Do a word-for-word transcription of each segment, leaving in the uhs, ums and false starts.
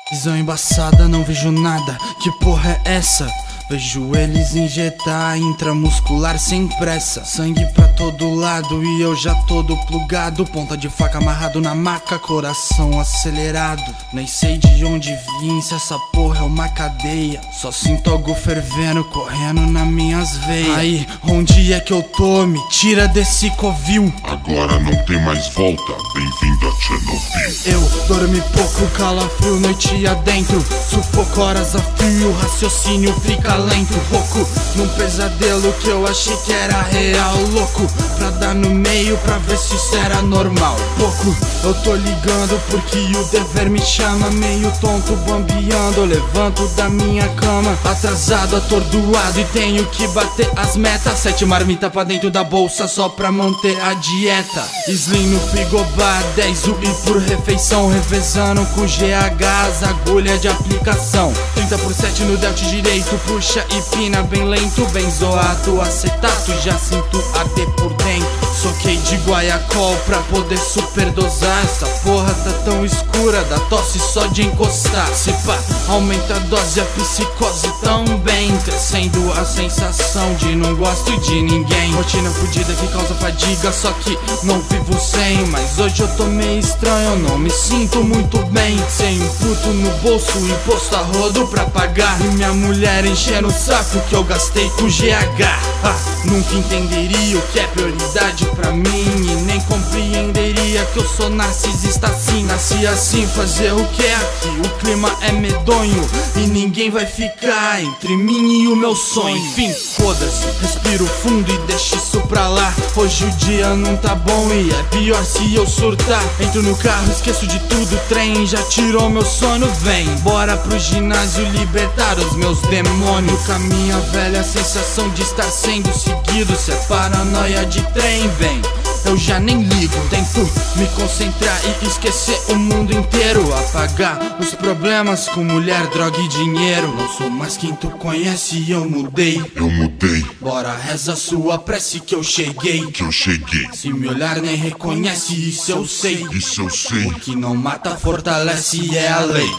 Visão embaçada, não vejo nada, que porra é essa? Vejo eles injetar intramuscular sem pressa. Sangue pra todo lado e eu já todo plugado. Ponta de faca amarrado na maca, coração acelerado. Nem sei de onde vim, se essa porra é uma cadeia. Só sinto algo fervendo, correndo nas minhas veias. Aí, onde é que eu tô? Me tira desse covil. Agora não tem mais volta, bem-vindo a Chernobyl. Eu dormi pouco, calafrio noite adentro. Sufoco horas a fio, raciocínio fica lento. Rouco num pesadelo que eu achei que era real. Louco pra dar no meio pra ver se isso era normal. Pouco eu tô ligando porque o dever me chama. Meio tonto bambeando, eu levanto da minha cama atrasado, atordoado e tenho que bater as metas. Sete marmita pra dentro da bolsa só pra manter a dieta. Slim no frigobar, dez U I por refeição. Revezando com G H as agulhas de aplicação. Trinta por sete no delta direito, puxa e pina bem lento. Benzoato, acetato, já sinto arder por dentro. Soquei de guaiacol pra poder superdosar. Essa porra tá tão escura, dá tosse só de encostar. Se pá, aumenta a dose, a psicose também. Crescendo a sensação de não gosto de ninguém. Rotina fodida que causa fadiga, só que não vivo sem. Mas hoje eu tô meio estranho, eu não me sinto muito bem. Sem um puto no bolso, imposto a rodo pra pagar. E minha mulher enchendo o saco que eu gastei com G H. ah, Nunca entenderia o que é prioridade pra mim. E nem compreenderia que eu sou narcisista assim. Nasci assim, fazer o que é aqui? O clima é medonho e ninguém vai ficar entre mim e o meu sonho. Enfim, foda-se, respiro fundo e deixa isso pra lá. Hoje o dia não tá bom e é pior se eu surtar. Entro no carro, esqueço de tudo, o trem já tirou meu sono. Vem, bora pro ginásio libertar os meus demônios. Caminho a velha sensação de estar sendo seguido. Se é paranoia de trem, vem, eu já nem ligo. Tento me concentrar e esquecer o mundo inteiro. Apagar os problemas com mulher, droga e dinheiro. Não sou mais quem tu conhece e eu mudei. Eu mudei, Bora, reza sua prece que eu cheguei. que eu cheguei, Se me olhar nem reconhece, isso eu sei. isso eu sei. O que não mata fortalece e é a lei.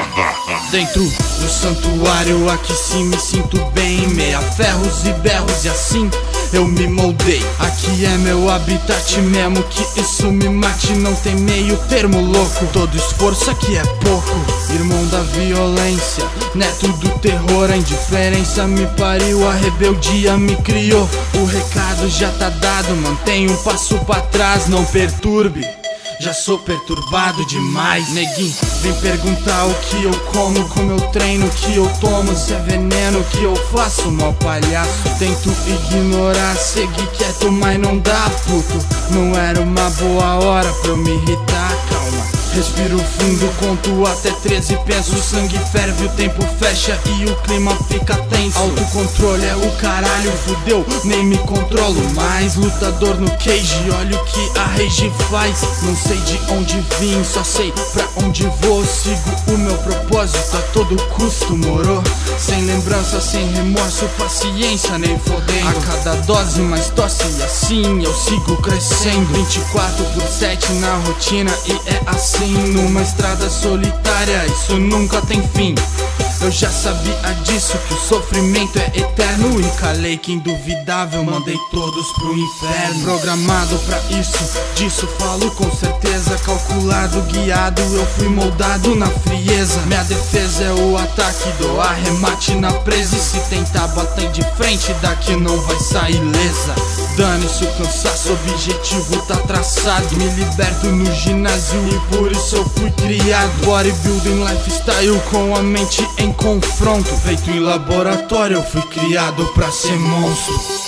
Dentro do santuário aqui sim me sinto bem. Meia ferros e berros e assim eu me moldei. Aqui é meu habitat mesmo que isso me mate. Não tem meio termo louco, todo esforço aqui é pouco. Irmão da violência, neto do terror. A indiferença me pariu, a rebeldia me criou. O recado já tá dado, mantenha um passo pra trás. Não perturbe, já sou perturbado demais. Neguinho, vem perguntar o que eu como, como eu treino, o que eu tomo, se é veneno, o que eu faço, mal palhaço. Tento ignorar, seguir quieto, mas não dá, puto. Não era uma boa hora pra eu me irritar, calma. Respiro fundo, conto até treze, penso, o sangue ferve, o tempo fecha e o clima fica tenso. Autocontrole é o caralho, fudeu, nem me controlo mais. Lutador no cage, olha o que a rage faz. Não sei de onde vim, só sei pra onde vou. Sigo o meu propósito a todo custo, moro? Sem lembrança, sem remorso, paciência nem fodendo. A cada dose mais tosse e assim eu sigo crescendo. Vinte e quatro por sete na rotina e é assim. Numa estrada solitária, isso nunca tem fim. Eu já sabia disso, que o sofrimento é eterno. E calei que induvidável, mandei todos pro inferno. Programado pra isso, disso falo com certeza. Calculado, guiado, eu fui moldado na frieza. Minha defesa é o ataque, dou arremate na presa. E se tentar bater de frente, daqui não vai sair lesa. Dane-se o cansaço, objetivo tá traçado. Me liberto no ginásio e por isso eu fui criado. Bodybuilding lifestyle com a mente em confronto. Feito em laboratório, eu fui criado pra ser monstro.